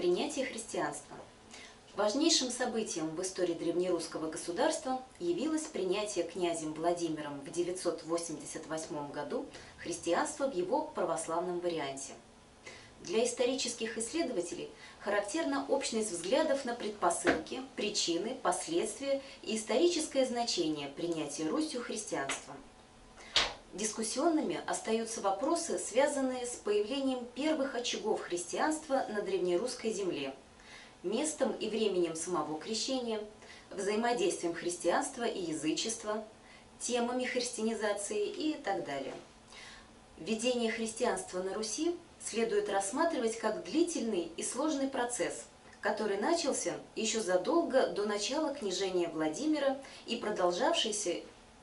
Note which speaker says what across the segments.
Speaker 1: Принятие христианства. Важнейшим событием в истории древнерусского государства явилось принятие князем Владимиром в 988 году христианства в его православном варианте. Для исторических исследователей характерна общность взглядов на предпосылки, причины, последствия и историческое значение принятия Русью христианства. Дискуссионными остаются вопросы, связанные с появлением первых очагов христианства на древнерусской земле, местом и временем самого крещения, взаимодействием христианства и язычества, темами христианизации и так далее. Введение христианства на Руси следует рассматривать как длительный и сложный процесс, который начался еще задолго до начала княжения Владимира и продолжавшийся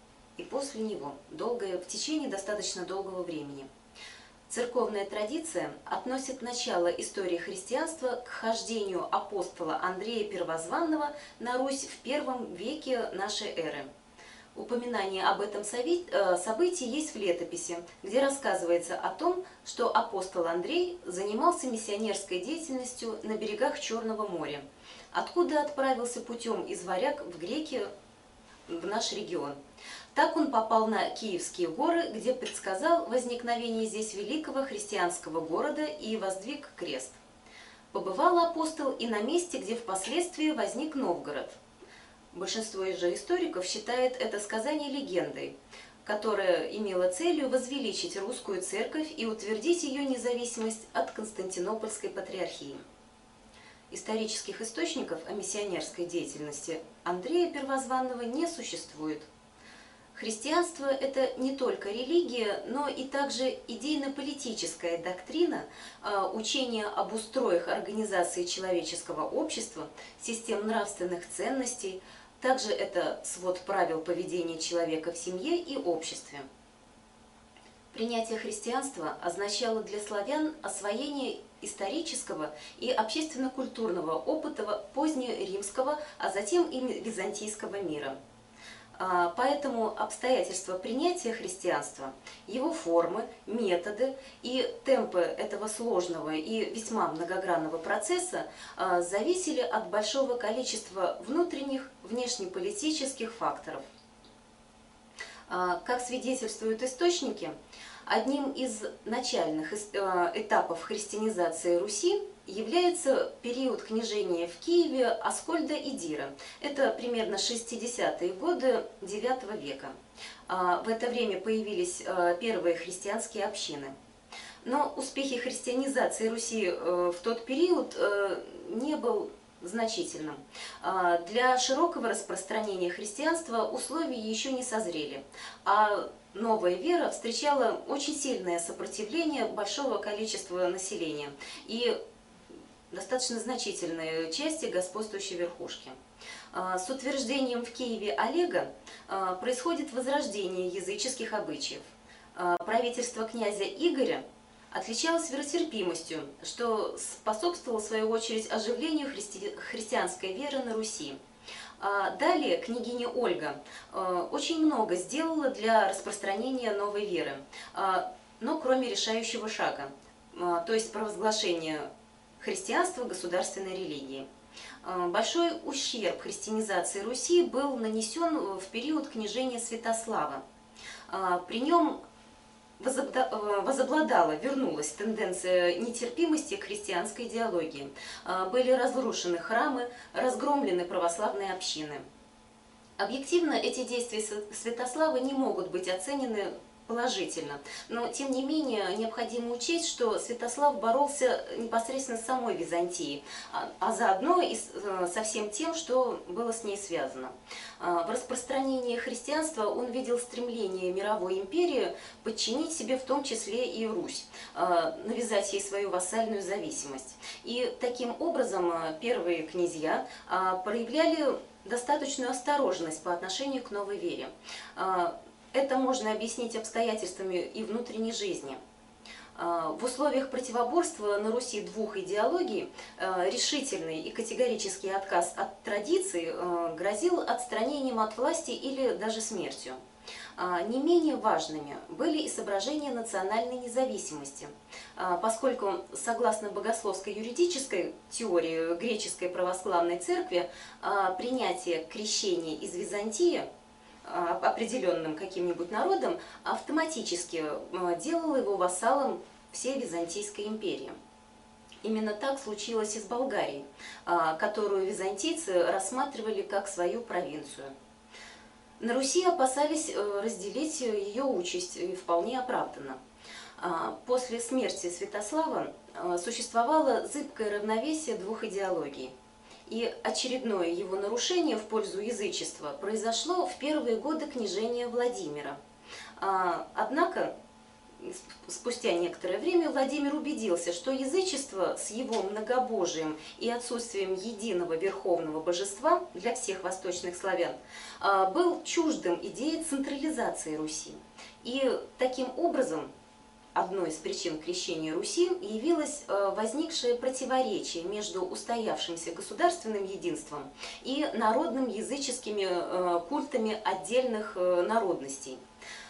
Speaker 1: и после него, в течение достаточно долгого времени. Церковная традиция относит начало истории христианства к хождению апостола Андрея Первозванного на Русь в первом веке нашей эры. Упоминание об этом событии есть в летописи, где рассказывается о том, что апостол Андрей занимался миссионерской деятельностью на берегах Черного моря, откуда отправился путем из Варяг в Греки в наш регион. Так он попал на Киевские горы, где предсказал возникновение здесь великого христианского города и воздвиг крест. Побывал апостол и на месте, где впоследствии возник Новгород. Большинство же историков считает это сказание легендой, которая имела целью возвеличить русскую церковь и утвердить ее независимость от Константинопольской патриархии. Исторических источников о миссионерской деятельности Андрея Первозванного не существует. Христианство – это не только религия, но и также идейно-политическая доктрина, учение об устроях организации человеческого общества, систем нравственных ценностей. Также это свод правил поведения человека в семье и обществе. Принятие христианства означало для славян освоение исторического и общественно-культурного опыта позднеримского, а затем и византийского мира. Поэтому обстоятельства принятия христианства, его формы, методы и темпы этого сложного и весьма многогранного процесса зависели от большого количества внутренних, внешнеполитических факторов. Как свидетельствуют источники, одним из начальных этапов христианизации Руси является период княжения в Киеве Аскольда и Дира. Это примерно 60-е годы IX века. В это время появились первые христианские общины. Но успехи христианизации Руси в тот период не был значительным. Для широкого распространения христианства условия еще не созрели, а новая вера встречала очень сильное сопротивление большого количества населения и достаточно значительной части господствующей верхушки. С утверждением в Киеве Олега происходит возрождение языческих обычаев. Правительство князя Игоря отличалось веротерпимостью, что способствовало, в свою очередь, оживлению христианской веры на Руси. Далее княгиня Ольга очень много сделала для распространения новой веры, но кроме решающего шага, то есть провозглашения христианства государственной религии. Большой ущерб христианизации Руси был нанесен в период княжения Святослава. При нем вернулась тенденция нетерпимости к христианской идеологии. Были разрушены храмы, разгромлены православные общины. Объективно эти действия Святослава не могут быть оценены положительно, но тем не менее необходимо учесть, что Святослав боролся непосредственно с самой Византией, а заодно и со всем тем, что было с ней связано. В распространении христианства он видел стремление мировой империи подчинить себе в том числе и Русь, навязать ей свою вассальную зависимость. И таким образом первые князья проявляли достаточную осторожность по отношению к новой вере. Это можно объяснить обстоятельствами и внутренней жизни. В условиях противоборства на Руси двух идеологий решительный и категорический отказ от традиций грозил отстранением от власти или даже смертью. Не менее важными были и соображения национальной независимости, поскольку, согласно богословско-юридической теории греческой православной церкви, принятие крещения из Византии определенным каким-нибудь народом автоматически делало его вассалом всей Византийской империи. Именно так случилось и с Болгарией, которую византийцы рассматривали как свою провинцию. На Руси опасались разделить ее участь, и вполне оправданно. После смерти Святослава существовало зыбкое равновесие двух идеологий. И очередное его нарушение в пользу язычества произошло в первые годы княжения Владимира. Однако, спустя некоторое время Владимир убедился, что язычество с его многобожием и отсутствием единого верховного божества для всех восточных славян был чуждым идее централизации Руси. И таким образом одной из причин крещения Руси явилось возникшее противоречие между устоявшимся государственным единством и народным языческими культами отдельных народностей.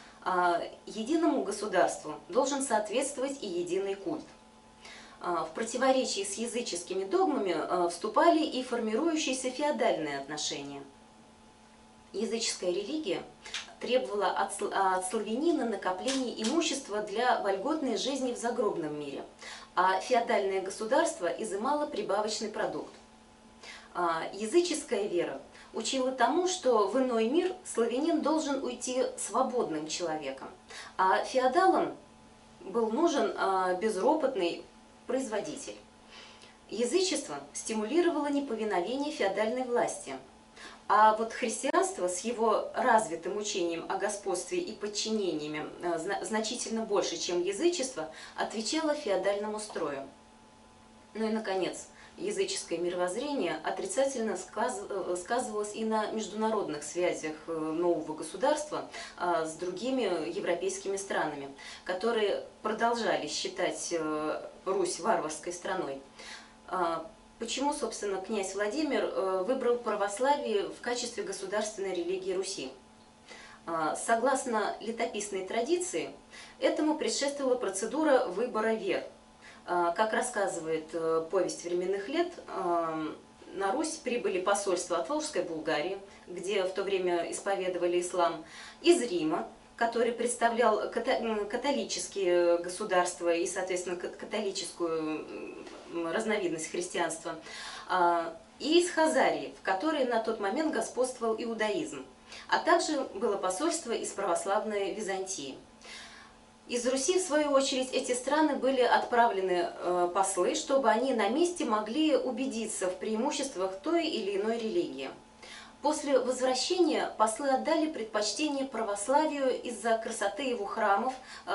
Speaker 1: Единому государству должен соответствовать и единый культ. В противоречии с языческими догмами вступали и формирующиеся феодальные отношения. Языческая религия требовала от славянина накопления имущества для вольготной жизни в загробном мире, а феодальное государство изымало прибавочный продукт. Языческая вера учила тому, что в иной мир славянин должен уйти свободным человеком, а феодалам был нужен безропотный производитель. Язычество стимулировало неповиновение феодальной власти, а вот христианство с его развитым учением о господстве и подчинениями значительно больше, чем язычество, отвечало феодальному строю. Ну и, наконец, языческое мировоззрение отрицательно сказывалось и на международных связях нового государства с другими европейскими странами, которые продолжали считать Русь варварской страной. Почему, собственно, князь Владимир выбрал православие в качестве государственной религии Руси? Согласно летописной традиции, этому предшествовала процедура выбора вер. Как рассказывает повесть временных лет, на Русь прибыли посольства от Волжской Булгарии, где в то время исповедовали ислам, из Рима, который представлял католические государства и, соответственно, католическую разновидность христианства, и из Хазарии, в которой на тот момент господствовал иудаизм, а также было посольство из православной Византии. Из Руси, в свою очередь, эти страны были отправлены послы, чтобы они на месте могли убедиться в преимуществах той или иной религии. После возвращения послы отдали предпочтение православию из-за красоты его храмов,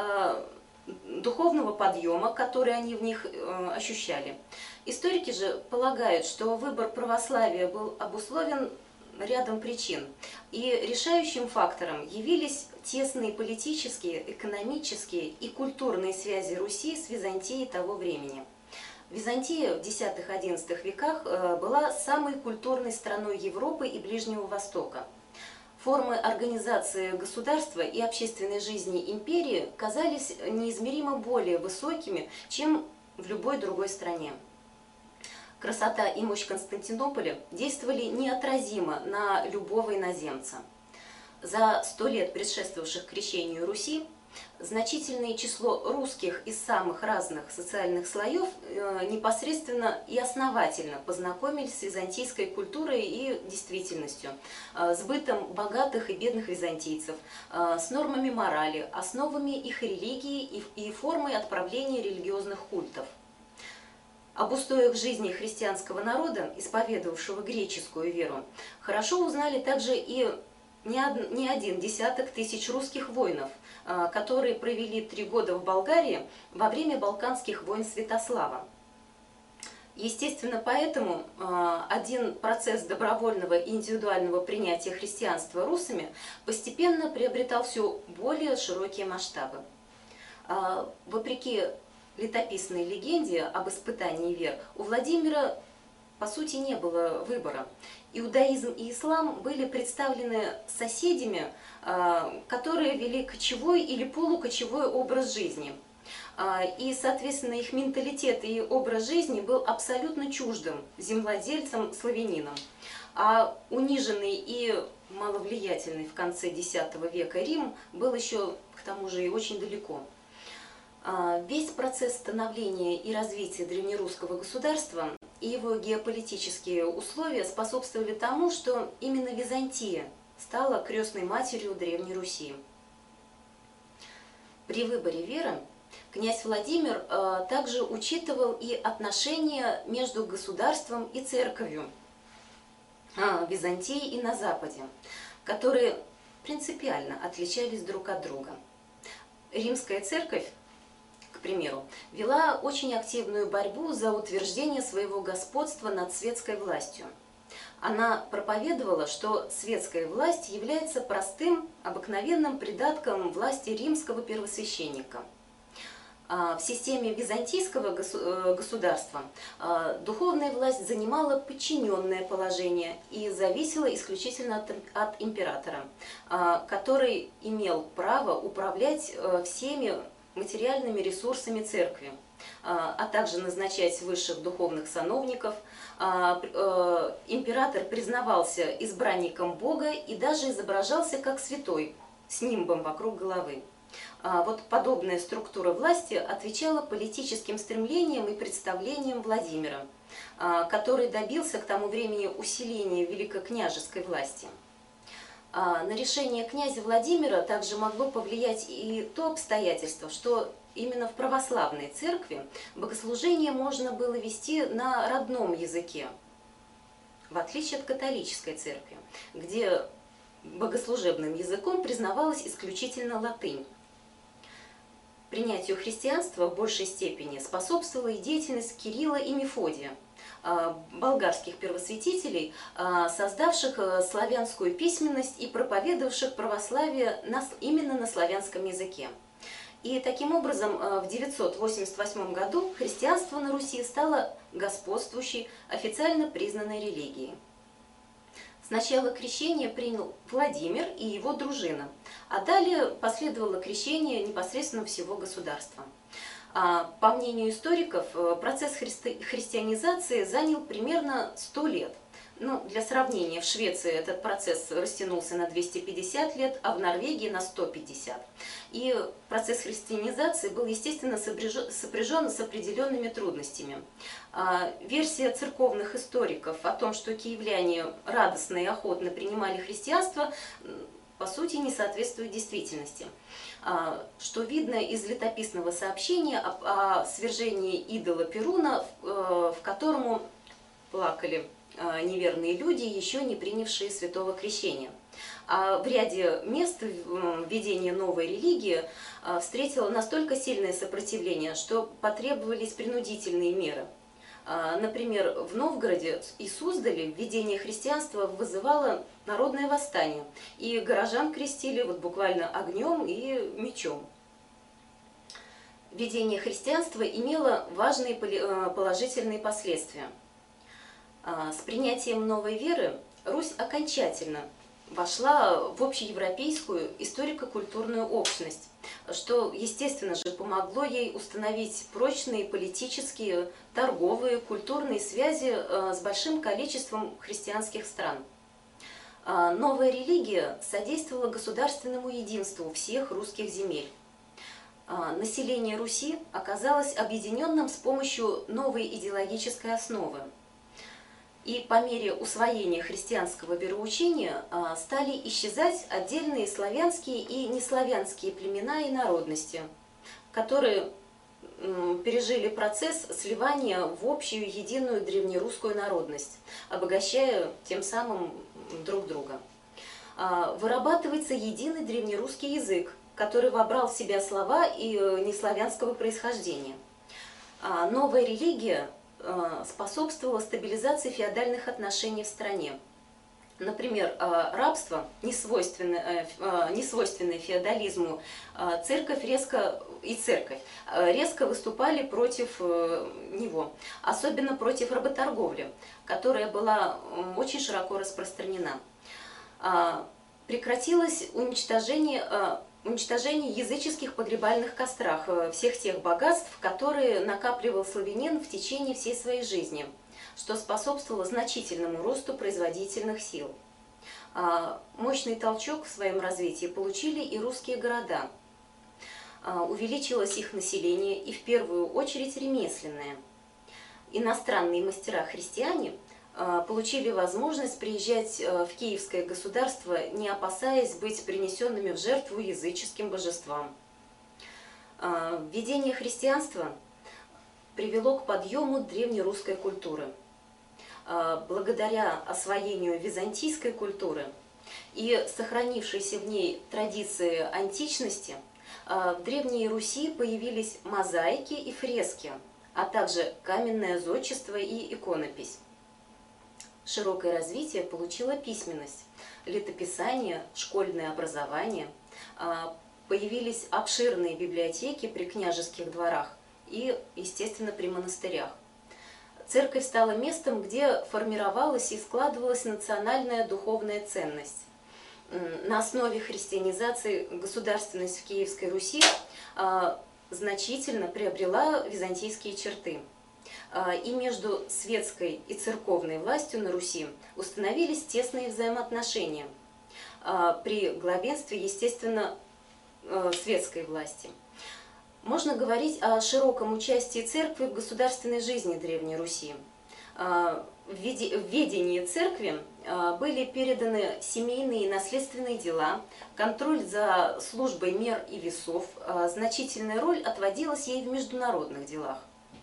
Speaker 1: духовного подъема, который они в них ощущали. Историки же полагают, что выбор православия был обусловлен рядом причин, и решающим фактором явились тесные политические, экономические и культурные связи Руси с Византией того времени. Византия в X-XI веках была самой культурной страной Европы и Ближнего Востока. Формы организации государства и общественной жизни империи казались неизмеримо более высокими, чем в любой другой стране. Красота и мощь Константинополя действовали неотразимо на любого иноземца. За 100 лет, предшествовавших крещению Руси, значительное число русских из самых разных социальных слоев непосредственно и основательно познакомились с византийской культурой и действительностью, с бытом богатых и бедных византийцев, с нормами морали, основами их религии и формой отправления религиозных культов. Об устоях жизни христианского народа, исповедовавшего греческую веру, хорошо узнали также и не один десяток тысяч русских воинов, которые провели 3 года в Болгарии во время Балканских войн Святослава. Естественно, поэтому один процесс добровольного и индивидуального принятия христианства русами постепенно приобретал все более широкие масштабы. Вопреки летописной легенде об испытании вер, у Владимира по сути, не было выбора. Иудаизм и ислам были представлены соседями, которые вели кочевой или полукочевой образ жизни. И, соответственно, их менталитет и образ жизни был абсолютно чуждым земледельцам, славянинам. А униженный и маловлиятельный в конце X века Рим был еще, к тому же, и очень далеко. Весь процесс становления и развития древнерусского государства и его геополитические условия способствовали тому, что именно Византия стала крестной матерью Древней Руси. При выборе веры князь Владимир также учитывал и отношения между государством и церковью в Византии и на Западе, которые принципиально отличались друг от друга. Римская церковь, к примеру, вела очень активную борьбу за утверждение своего господства над светской властью. Она проповедовала, что светская власть является простым, обыкновенным придатком власти римского первосвященника. В системе византийского государства духовная власть занимала подчиненное положение и зависела исключительно от императора, который имел право управлять всеми материальными ресурсами церкви, а также назначать высших духовных сановников. Император признавался избранником Бога и даже изображался как святой с нимбом вокруг головы. Вот подобная структура власти отвечала политическим стремлениям и представлениям Владимира, который добился к тому времени усиления великокняжеской власти. На решение князя Владимира также могло повлиять и то обстоятельство, что именно в православной церкви богослужение можно было вести на родном языке, в отличие от католической церкви, где богослужебным языком признавалась исключительно латынь. Принятию христианства в большей степени способствовала и деятельность Кирилла и Мефодия, болгарских первосвятителей, создавших славянскую письменность и проповедовавших православие именно на славянском языке. И таким образом в 988 году христианство на Руси стало господствующей, официально признанной религией. Сначала крещение принял Владимир и его дружина, а далее последовало крещение непосредственно всего государства. По мнению историков, процесс христианизации занял примерно 100 лет. Для сравнения, в Швеции этот процесс растянулся на 250 лет, а в Норвегии на 150. И процесс христианизации был, естественно, сопряжен с определенными трудностями. Версия церковных историков о том, что киевляне радостно и охотно принимали христианство, по сути, не соответствует действительности. Что видно из летописного сообщения о свержении идола Перуна, в котором плакали неверные люди, еще не принявшие святого крещения. А в ряде мест введение новой религии встретило настолько сильное сопротивление, что потребовались принудительные меры. Например, в Новгороде и Суздале введение христианства вызывало народное восстание, и горожан крестили буквально огнем и мечом. Введение христианства имело важные положительные последствия. С принятием новой веры Русь окончательно вошла в общеевропейскую историко-культурную общность, что, естественно же, помогло ей установить прочные политические, торговые, культурные связи с большим количеством христианских стран. Новая религия содействовала государственному единству всех русских земель. Население Руси оказалось объединенным с помощью новой идеологической основы. И по мере усвоения христианского вероучения стали исчезать отдельные славянские и неславянские племена и народности, которые пережили процесс сливания в общую единую древнерусскую народность, обогащая тем самым друг друга. Вырабатывается единый древнерусский язык, который вобрал в себя слова и неславянского происхождения. Новая религия способствовала стабилизации феодальных отношений в стране. Например, рабство, несвойственное феодализму, церковь резко выступали против него, особенно против работорговли, которая была очень широко распространена. Прекратилось уничтожение языческих погребальных кострах всех тех богатств, которые накапливал славянин в течение всей своей жизни, что способствовало значительному росту производительных сил. Мощный толчок в своем развитии получили и русские города. Увеличилось их население, и в первую очередь ремесленное. Иностранные мастера-христиане получили возможность приезжать в Киевское государство, не опасаясь быть принесенными в жертву языческим божествам. Введение христианства привело к подъему древнерусской культуры. Благодаря освоению византийской культуры и сохранившейся в ней традиции античности, в Древней Руси появились мозаики и фрески, а также каменное зодчество и иконопись. Широкое развитие получила письменность, летописание, школьное образование, появились обширные библиотеки при княжеских дворах и, естественно, при монастырях. Церковь стала местом, где формировалась и складывалась национальная духовная ценность. На основе христианизации государственность в Киевской Руси значительно приобрела византийские черты. И между светской и церковной властью на Руси установились тесные взаимоотношения при главенстве, естественно, светской власти. Можно говорить о широком участии церкви в государственной жизни Древней Руси. В ведении церкви были переданы семейные и наследственные дела, контроль за службой мер и весов, значительная роль отводилась ей в международных делах.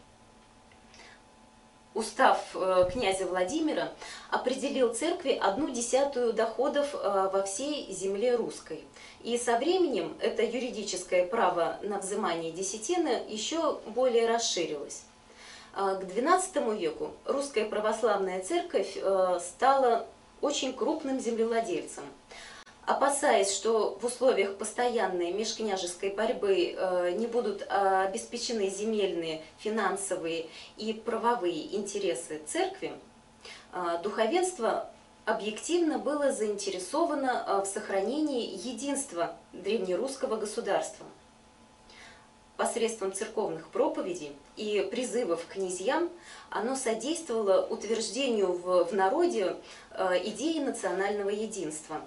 Speaker 1: Устав князя Владимира определил церкви 1/10 доходов во всей земле русской. И со временем это юридическое право на взимание десятины еще более расширилось. К XII веку русская православная церковь стала очень крупным землевладельцем. Опасаясь, что в условиях постоянной межкняжеской борьбы не будут обеспечены земельные, финансовые и правовые интересы церкви, духовенство объективно было заинтересовано в сохранении единства древнерусского государства. Посредством церковных проповедей и призывов к князьям оно содействовало утверждению в народе идеи национального единства.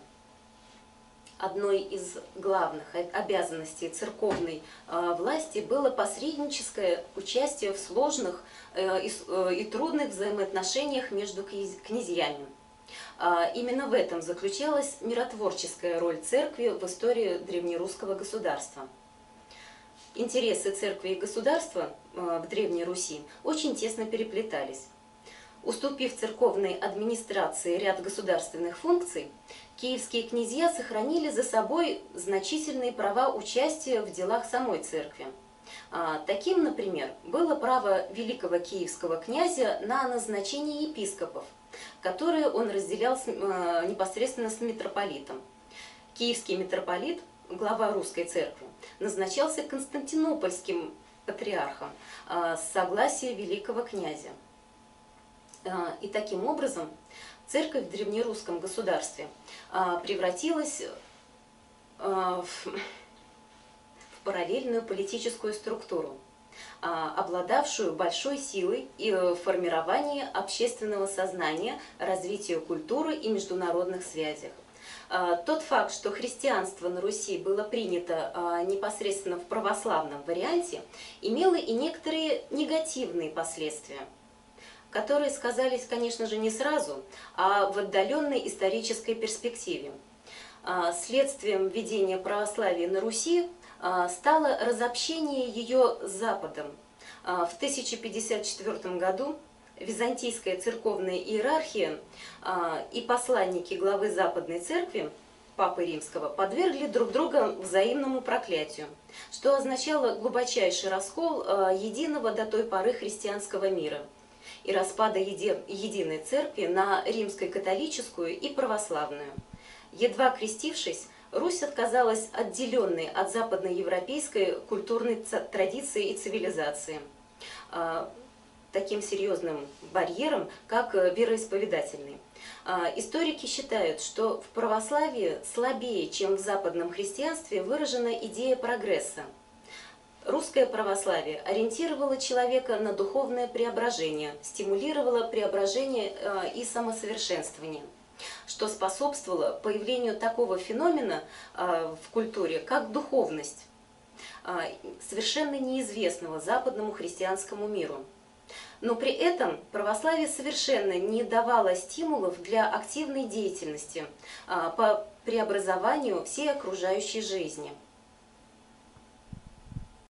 Speaker 1: Одной из главных обязанностей церковной власти было посредническое участие в сложных и трудных взаимоотношениях между князьями. Именно в этом заключалась миротворческая роль церкви в истории древнерусского государства. Интересы церкви и государства в Древней Руси очень тесно переплетались. Уступив церковной администрации ряд государственных функций, киевские князья сохранили за собой значительные права участия в делах самой церкви. Таким, например, было право великого киевского князя на назначение епископов, которые он разделял непосредственно с митрополитом. Киевский митрополит, глава русской церкви, назначался константинопольским патриархом с согласия великого князя. И таким образом церковь в древнерусском государстве превратилась в параллельную политическую структуру, обладавшую большой силой и в формировании общественного сознания, развитию культуры и международных связях. Тот факт, что христианство на Руси было принято непосредственно в православном варианте, имело и некоторые негативные последствия, которые сказались, конечно же, не сразу, а в отдаленной исторической перспективе. Следствием введения православия на Руси стало разобщение ее с Западом. В 1054 году византийская церковная иерархия и посланники главы Западной Церкви, Папы Римского, подвергли друг друга взаимному проклятию, что означало глубочайший раскол единого до той поры христианского мира. и распада единой церкви на римско-католическую и православную. Едва крестившись, Русь отказалась отделенной от западноевропейской культурной традиции и цивилизации таким серьезным барьером, как вероисповедательный. Историки считают, что в православии слабее, чем в западном христианстве, выражена идея прогресса. Русское православие ориентировало человека на духовное преображение, стимулировало преображение и самосовершенствование, что способствовало появлению такого феномена в культуре, как духовность, совершенно неизвестного западному христианскому миру. Но при этом православие совершенно не давало стимулов для активной деятельности по преобразованию всей окружающей жизни.